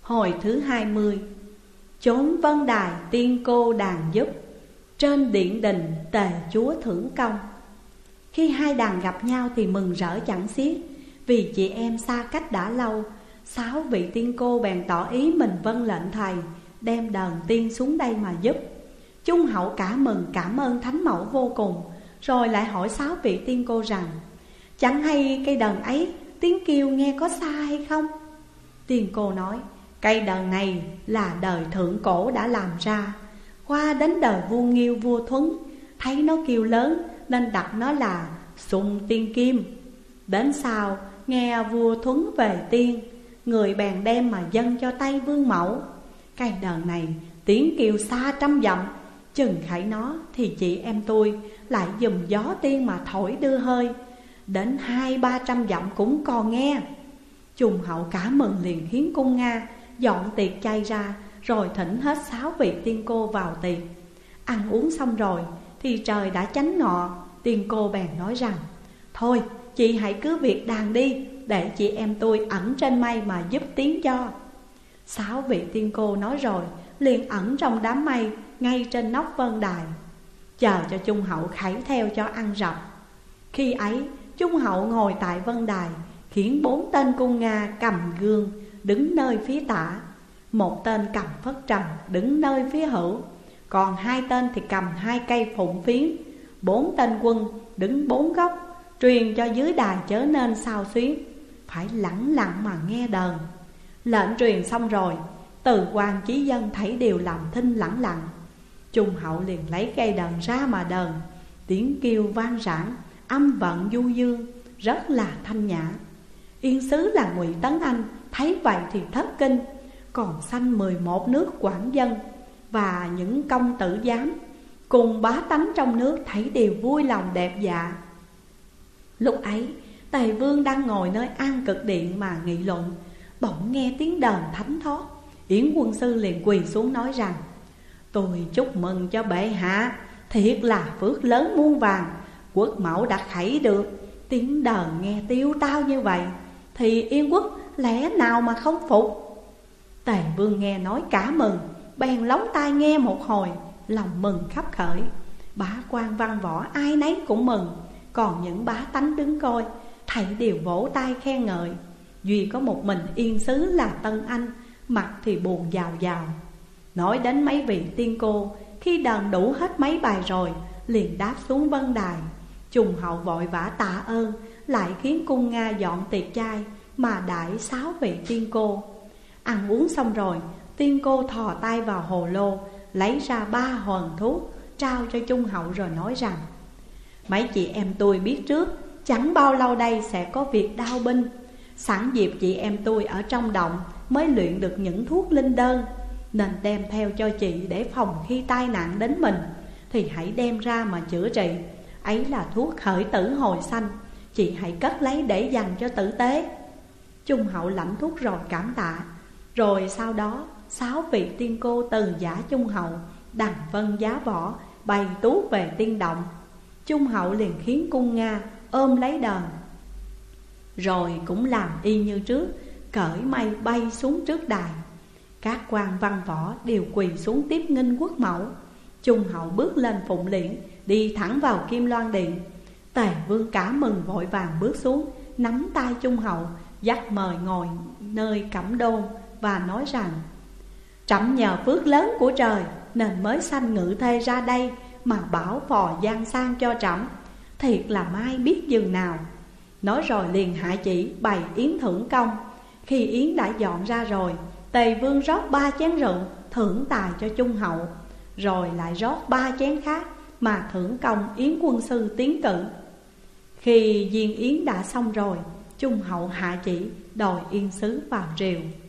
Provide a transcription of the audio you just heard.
Hồi thứ 20. Chốn vân đài tiên cô đàn giúp, trên điện đình tề chúa thưởng công. Khi hai đàn gặp nhau thì mừng rỡ chẳng xiết, vì chị em xa cách đã lâu. 6 vị tiên cô bèn tỏ ý mình vâng lệnh thầy, đem đờn tiên xuống đây mà giúp. Trung hậu cả mừng cảm ơn thánh mẫu vô cùng, rồi lại hỏi 6 vị tiên cô rằng: chẳng hay cây đờn ấy tiếng kêu nghe có xa hay không? Tiên cô nói: cây đờn này là đời thượng cổ đã làm ra, qua đến đời vua Nghiêu vua Thuấn, thấy nó kêu lớn nên đặt nó là Sùng Tiên Kim. Đến sau nghe vua Thuấn về tiên, người bèn đem mà dâng cho tay vương mẫu. Cây đờn này tiếng kêu xa trăm dặm, chừng khải nó thì chị em tôi lại dùng gió tiên mà thổi đưa hơi, đến 200-300 dặm cũng còn nghe. Trung hậu cả mừng liền khiến cung Nga dọn tiệc chay ra, rồi thỉnh hết 6 vị tiên cô vào tiệc. Ăn uống xong rồi thì trời đã chánh ngọ. Tiên cô bèn nói rằng: thôi chị hãy cứ việc đàn đi, để chị em tôi ẩn trên mây mà giúp tiếng cho. 6 vị tiên cô nói rồi liền ẩn trong đám mây ngay trên nóc vân đài, chờ cho Trung hậu khải theo cho ăn rập. Khi ấy Trung hậu ngồi tại vân đài, khiến 4 tên cung Nga cầm gương đứng nơi phía tả, 1 tên cầm phất trần đứng nơi phía hữu, còn 2 tên thì cầm 2 cây phụng phiến. 4 tên quân đứng 4 góc, truyền cho dưới đài chớ nên xao xuyến, phải lẳng lặng mà nghe đờn. Lệnh truyền xong rồi, từ quan chí dân thấy đều làm thinh lẳng lặng. Trung hậu liền lấy cây đờn ra mà đờn, tiếng kêu vang rãng, âm vận du dương, rất là thanh nhã. Yên sứ là Ngụy Tấn Anh thấy vậy thì thất kinh, còn sanh 11 nước quản dân và những công tử giám cùng bá tánh trong nước thấy đều vui lòng đẹp dạ. Lúc ấy Tề Vương đang ngồi nơi An Cực Điện mà nghị luận, bỗng nghe tiếng đờn thánh thót. Yến quân sư liền quỳ xuống nói rằng: tôi chúc mừng cho bệ hạ, thiệt là phước lớn muôn vàng. Quốc mẫu đã khảy được, tiếng đờn nghe tiêu tao như vậy thì Yên quốc lẽ nào mà không phục. Tề Vương nghe nói cả mừng, bèn lóng tai nghe một hồi, lòng mừng khắp khởi. Bá quan văn võ ai nấy cũng mừng, còn những bá tánh đứng coi thảy đều vỗ tay khen ngợi. Duy có một mình Yên sứ là Tân Anh, mặt thì buồn giàu giàu. Nói đến mấy vị tiên cô, khi đờn đủ hết mấy bài rồi liền đáp xuống vân đài. Trung hậu vội vã tạ ơn, lại khiến cung Nga dọn tiệc chay mà đãi 6 vị tiên cô. Ăn uống xong rồi, tiên cô thò tay vào hồ lô, lấy ra 3 hòn thuốc trao cho Trung hậu rồi nói rằng: mấy chị em tôi biết trước chẳng bao lâu đây sẽ có việc đao binh, sẵn dịp chị em tôi ở trong động mới luyện được những thuốc linh đơn, nên đem theo cho chị để phòng khi tai nạn đến mình thì hãy đem ra mà chữa trị. Ấy là thuốc khởi tử hồi sanh, chị hãy cất lấy để dành cho tử tế. Trung hậu lãnh thuốc rồi cảm tạ. Rồi sau đó 6 vị tiên cô từ giả Trung hậu đằng vân giá võ bày tú về tiên động. Trung hậu liền khiến cung Nga ôm lấy đờn, rồi cũng làm y như trước, cởi mây bay xuống trước đài. Các quan văn võ đều quỳ xuống tiếp nghinh quốc mẫu. Trung hậu bước lên phụng liễn, đi thẳng vào Kim Loan Điện. Tề Vương cả mừng vội vàng bước xuống, nắm tay Trung hậu, dắt mời ngồi nơi cẩm đôn và nói rằng: trẫm nhờ phước lớn của trời nên mới sanh ngự thê ra đây mà bảo phò giang sang cho trẫm, thiệt là mai biết dừng nào. Nói rồi liền hạ chỉ bày yến thưởng công. Khi yến đã dọn ra rồi, Tề Vương rót 3 chén rượu thưởng tài cho Trung hậu, rồi lại rót 3 chén khác mà thưởng công Yến quân sư tiến cử. Khi viên yến đã xong rồi, Trung hậu hạ chỉ đòi Yên sứ vào triều.